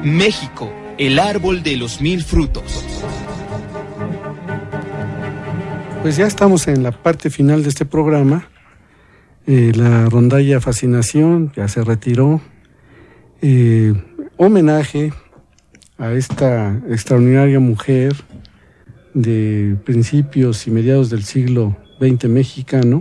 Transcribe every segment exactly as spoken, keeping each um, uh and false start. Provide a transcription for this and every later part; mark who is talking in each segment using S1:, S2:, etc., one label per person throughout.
S1: México, el árbol de los mil frutos.
S2: Pues ya estamos en la parte final de este programa. Eh, la rondalla Fascinación ya se retiró. Eh, homenaje a esta extraordinaria mujer de principios y mediados del siglo veinte mexicano,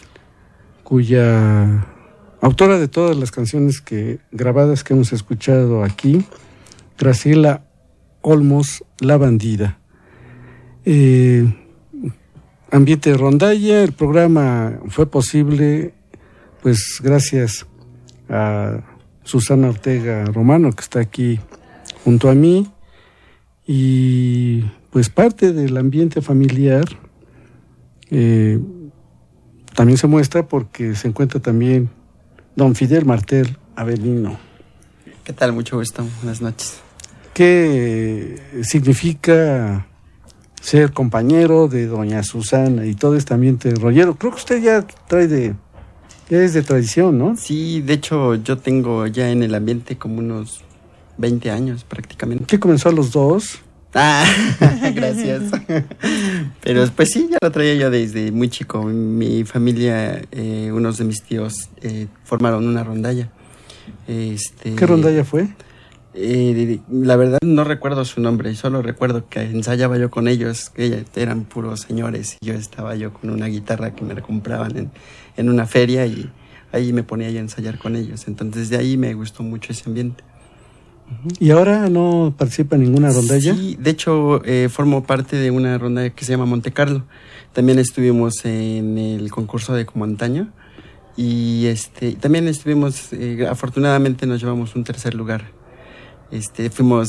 S2: cuya autora de todas las canciones que grabadas que hemos escuchado aquí, Graciela Olmos, La Bandida. Eh, ambiente de rondalla, el programa fue posible pues gracias a Susana Ortega Romano, que está aquí junto a mí, y pues parte del ambiente familiar eh, también se muestra porque se encuentra también don Fidel Martel Avelino.
S3: ¿Qué tal? Mucho gusto. Buenas noches.
S2: ¿Qué significa ser compañero de doña Susana y todo este ambiente rollero? Creo que usted ya trae de, ya es de tradición, ¿no?
S3: Sí, de hecho yo tengo ya en el ambiente como unos veinte años prácticamente.
S2: ¿Qué comenzó a los dos?
S3: Ah, gracias. Pero pues sí, ya lo traía yo desde muy chico. Mi familia, eh, unos de mis tíos eh, formaron una rondalla. Este,
S2: ¿Qué rondalla fue?
S3: Eh, la verdad no recuerdo su nombre, solo recuerdo que ensayaba yo con ellos, que ellos eran puros señores y yo estaba yo con una guitarra que me la compraban en, en una feria y ahí me ponía yo a ensayar con ellos. Entonces de ahí me gustó mucho ese ambiente.
S2: ¿Y ahora no participa en ninguna rondalla?
S3: Sí, de hecho eh, formo parte de una rondalla que se llama Monte Carlo. También estuvimos en el concurso de Como Antaño y este también estuvimos, eh, afortunadamente nos llevamos un tercer lugar. Este, fuimos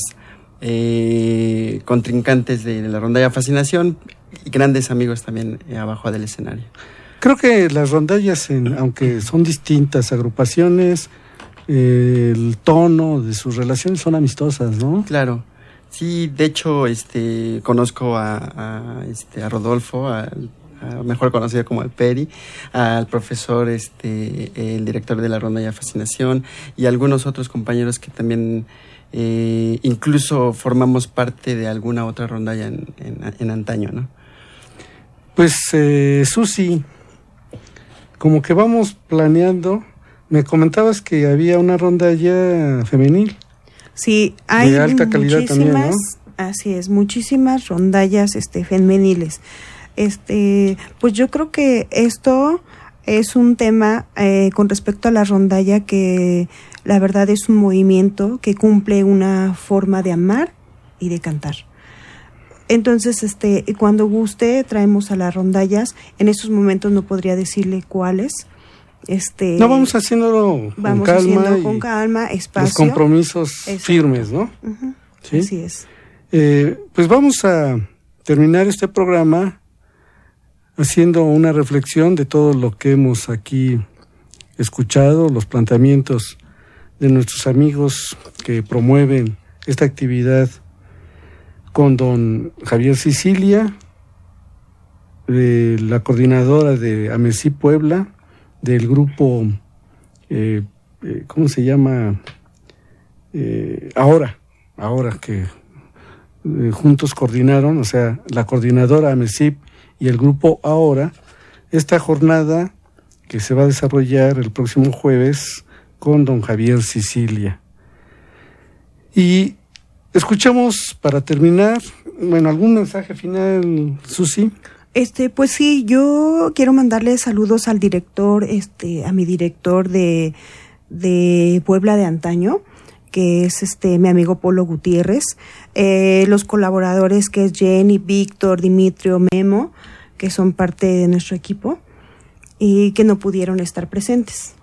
S3: eh, contrincantes de la rondalla Fascinación y grandes amigos también eh, abajo del escenario.
S2: Creo que las rondallas, en, aunque son distintas agrupaciones, eh, el tono de sus relaciones son amistosas, ¿no?
S3: Claro, sí, de hecho, este, conozco a, a, este, a Rodolfo, a, a mejor conocido como el Peri, al profesor, este, el director de la rondalla Fascinación y algunos otros compañeros que también eh, incluso formamos parte de alguna otra rondalla en, en, en antaño, ¿no?
S2: Pues, eh, Susi, como que vamos planeando. Me comentabas que había una rondalla femenil.
S4: Sí, hay
S2: de alta calidad
S4: muchísimas,
S2: también, ¿no?
S4: Así es, muchísimas rondallas este, femeniles. Este, pues yo creo que esto es un tema eh, con respecto a la rondalla que la verdad es un movimiento que cumple una forma de amar y de cantar. Entonces, este, cuando guste, traemos a las rondallas. En estos momentos no podría decirle cuáles. Este,
S2: no, vamos haciéndolo con
S4: vamos
S2: calma.
S4: haciendo con calma, espacio.
S2: Los compromisos Exacto. firmes, ¿no?
S4: Uh-huh.
S2: ¿Sí?
S4: Así es.
S2: Eh, pues vamos a terminar este programa haciendo una reflexión de todo lo que hemos aquí escuchado, los planteamientos de nuestros amigos que promueven esta actividad con don Javier Sicilia, de la coordinadora de AMESI Puebla, del grupo, eh, eh, ¿cómo se llama? Eh, ahora, ahora que eh, juntos coordinaron, o sea, la coordinadora AMESIP y el grupo Ahora, esta jornada que se va a desarrollar el próximo jueves con don Javier Sicilia. Y escuchamos para terminar, bueno, ¿algún mensaje final, Susi?
S4: Este, pues sí, yo quiero mandarle saludos al director, este, a mi director de, de Puebla de Antaño, que es este mi amigo Polo Gutiérrez, eh, los colaboradores que es Jenny, Víctor, Dimitrio, Memo, que son parte de nuestro equipo y que no pudieron estar presentes.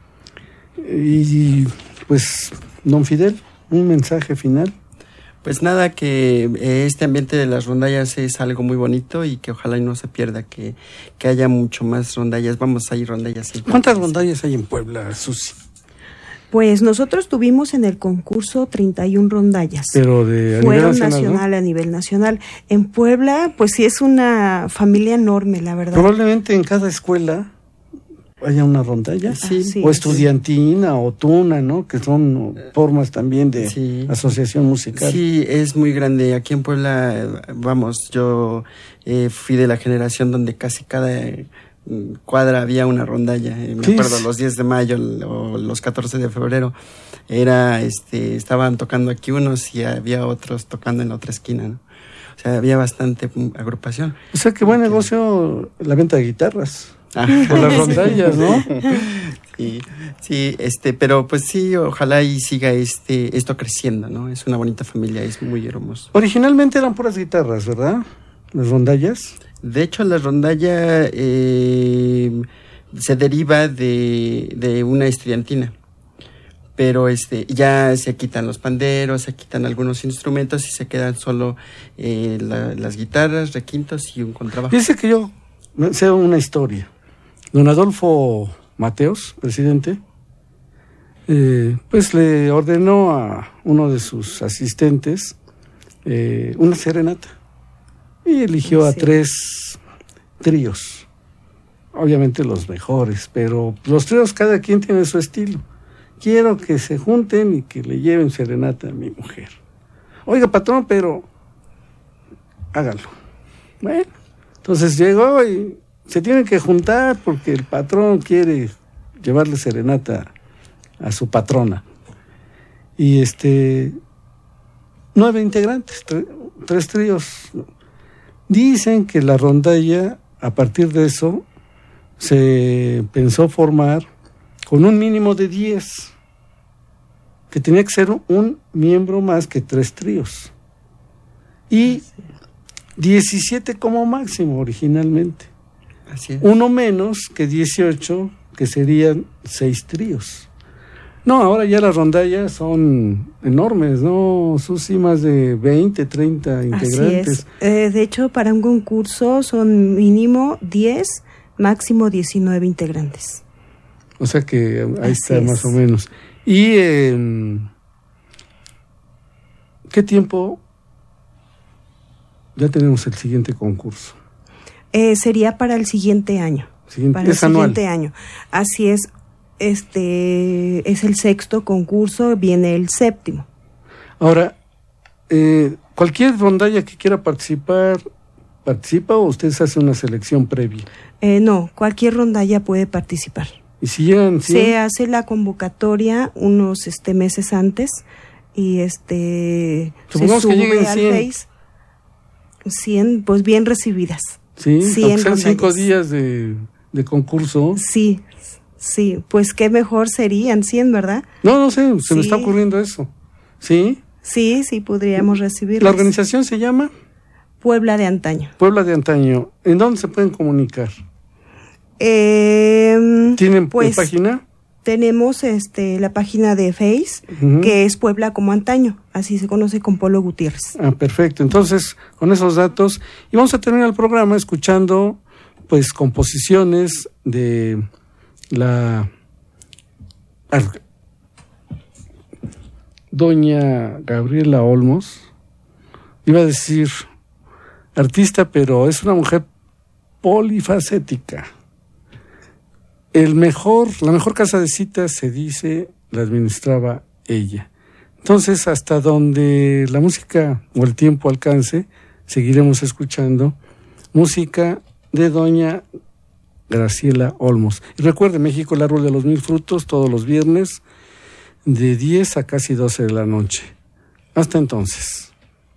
S2: Y pues, don Fidel, un mensaje final.
S3: Pues nada, que este ambiente de las rondallas es algo muy bonito y que ojalá y no se pierda, que, que haya mucho más rondallas. Vamos a ir rondallas.
S2: ¿Cuántas rondallas hay en Puebla, Susi?
S4: Pues nosotros tuvimos en el concurso treinta y una rondallas.
S2: Pero de a
S4: Fueron
S2: nivel nacional,
S4: nacional,
S2: ¿no?
S4: a nivel nacional. En Puebla, pues sí es una familia enorme, la verdad.
S2: Probablemente en cada escuela haya una rondalla,
S3: sí,
S2: o estudiantina, o tuna, ¿no? Que son formas también de
S3: sí.
S2: asociación musical.
S3: Sí, es muy grande. Aquí en Puebla, vamos, yo eh, fui de la generación donde casi cada cuadra había una rondalla. Eh, me
S2: sí.
S3: acuerdo los diez de mayo o los catorce de febrero, era, este, estaban tocando aquí unos y había otros tocando en la otra esquina, ¿no? O sea, había bastante agrupación.
S2: O sea, qué buen negocio la venta de guitarras.
S3: Ah.
S2: Por las rondallas, ¿no?
S3: Sí, sí, este, pero pues sí, ojalá y siga este, esto creciendo, ¿no? Es una bonita familia, es muy hermoso.
S2: Originalmente eran puras guitarras, ¿verdad? Las rondallas.
S3: De hecho, la rondalla eh, se deriva de, de una estudiantina. Pero este ya se quitan los panderos, se quitan algunos instrumentos y se quedan solo eh, la, las guitarras, requintos y un contrabajo.
S2: Dice que yo sé una historia. Don Adolfo Mateos, presidente, eh, pues le ordenó a uno de sus asistentes eh, una serenata y eligió sí. a tres tríos, obviamente los mejores, pero los tríos cada quien tiene su estilo. Quiero que se junten y que le lleven serenata a mi mujer. Oiga, patrón, pero hágalo. Bueno, entonces llegó y se tienen que juntar porque el patrón quiere llevarle serenata a su patrona. Y este, nueve integrantes, tre, tres tríos. Dicen que la rondalla, a partir de eso, se pensó formar con un mínimo de diez, que tenía que ser un miembro más que tres tríos. Y diecisiete como máximo originalmente.
S3: Así es.
S2: Uno menos que dieciocho, que serían seis tríos. No, ahora ya las rondallas son enormes, ¿no? Susi, más de veinte, treinta integrantes.
S4: Así es. Eh, de hecho, para un concurso son mínimo diez, máximo diecinueve integrantes.
S2: O sea que ahí
S4: Así
S2: está
S4: es.
S2: más o menos. ¿Y eh, qué tiempo ya tenemos el siguiente concurso?
S4: Eh, sería para el siguiente año.
S2: Siguiente,
S4: para el
S2: es anual.
S4: siguiente año. Así es. Este es el sexto concurso, viene el séptimo.
S2: Ahora, eh, cualquier rondalla que quiera participar, ¿participa o ustedes hacen una selección previa?
S4: Eh, no, cualquier rondalla puede participar.
S2: ¿Y si llegan cien?
S4: Se hace la convocatoria unos este meses antes y este
S2: Supongamos
S4: se sube
S2: que lleguen
S4: al
S2: cien.
S4: Face cien, pues bien recibidas.
S2: Sí,
S4: cien
S2: sean cinco
S4: rondallas.
S2: días de, de concurso.
S4: Sí, sí, pues qué mejor serían cien, ¿verdad?
S2: No, no sé, se
S4: Sí.
S2: me está ocurriendo eso. ¿Sí?
S4: Sí, sí, podríamos recibirlas.
S2: ¿La organización se llama?
S4: Puebla de Antaño.
S2: Puebla de Antaño. ¿En dónde se pueden comunicar?
S4: Eh,
S2: ¿Tienen
S4: pues,
S2: página?
S4: Tenemos este la página de Face,
S2: Uh-huh.
S4: que es Puebla como Antaño, así se conoce con Polo Gutiérrez.
S2: Ah, perfecto. Entonces, con esos datos, y vamos a terminar el programa escuchando, pues, composiciones de la ar- doña Gabriela Olmos. Iba a decir artista, pero es una mujer polifacética. El mejor, la mejor casa de citas, se dice, la administraba ella. Entonces, hasta donde la música o el tiempo alcance, seguiremos escuchando música de doña Graciela Olmos. Y recuerde, México, el árbol de los mil frutos, todos los viernes, de diez a casi doce de la noche. Hasta entonces.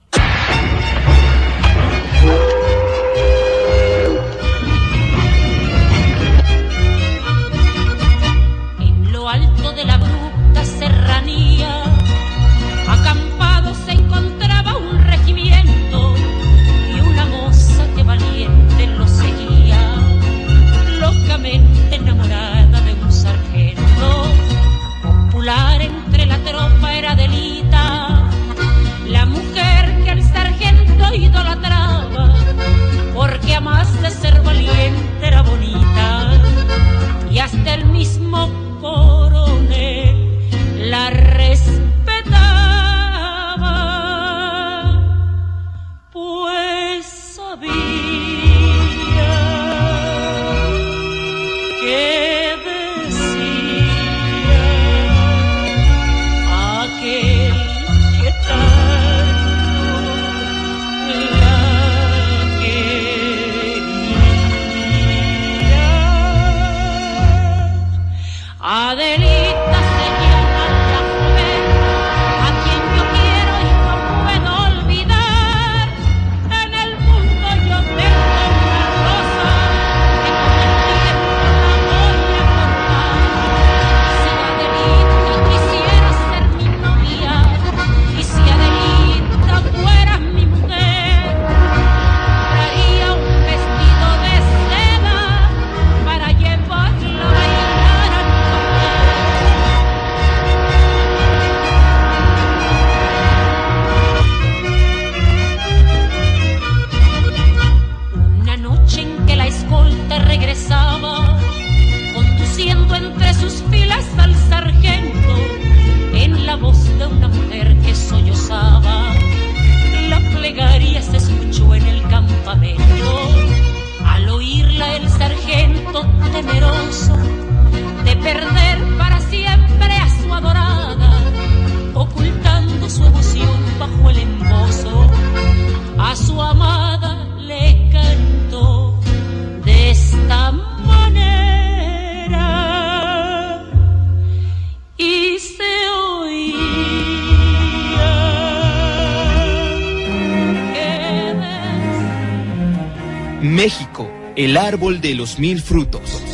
S5: En lo alto de la abrupta serranía, acampado se encontraba un regimiento y una moza que valiente lo seguía, locamente enamorada de un sargento. Popular entre la tropa era Delita, la mujer que el sargento idolatraba, porque a más de ser valiente era bonita, y hasta el mismo coronel la respetaba, pues sabía que
S1: México, el árbol de los mil frutos.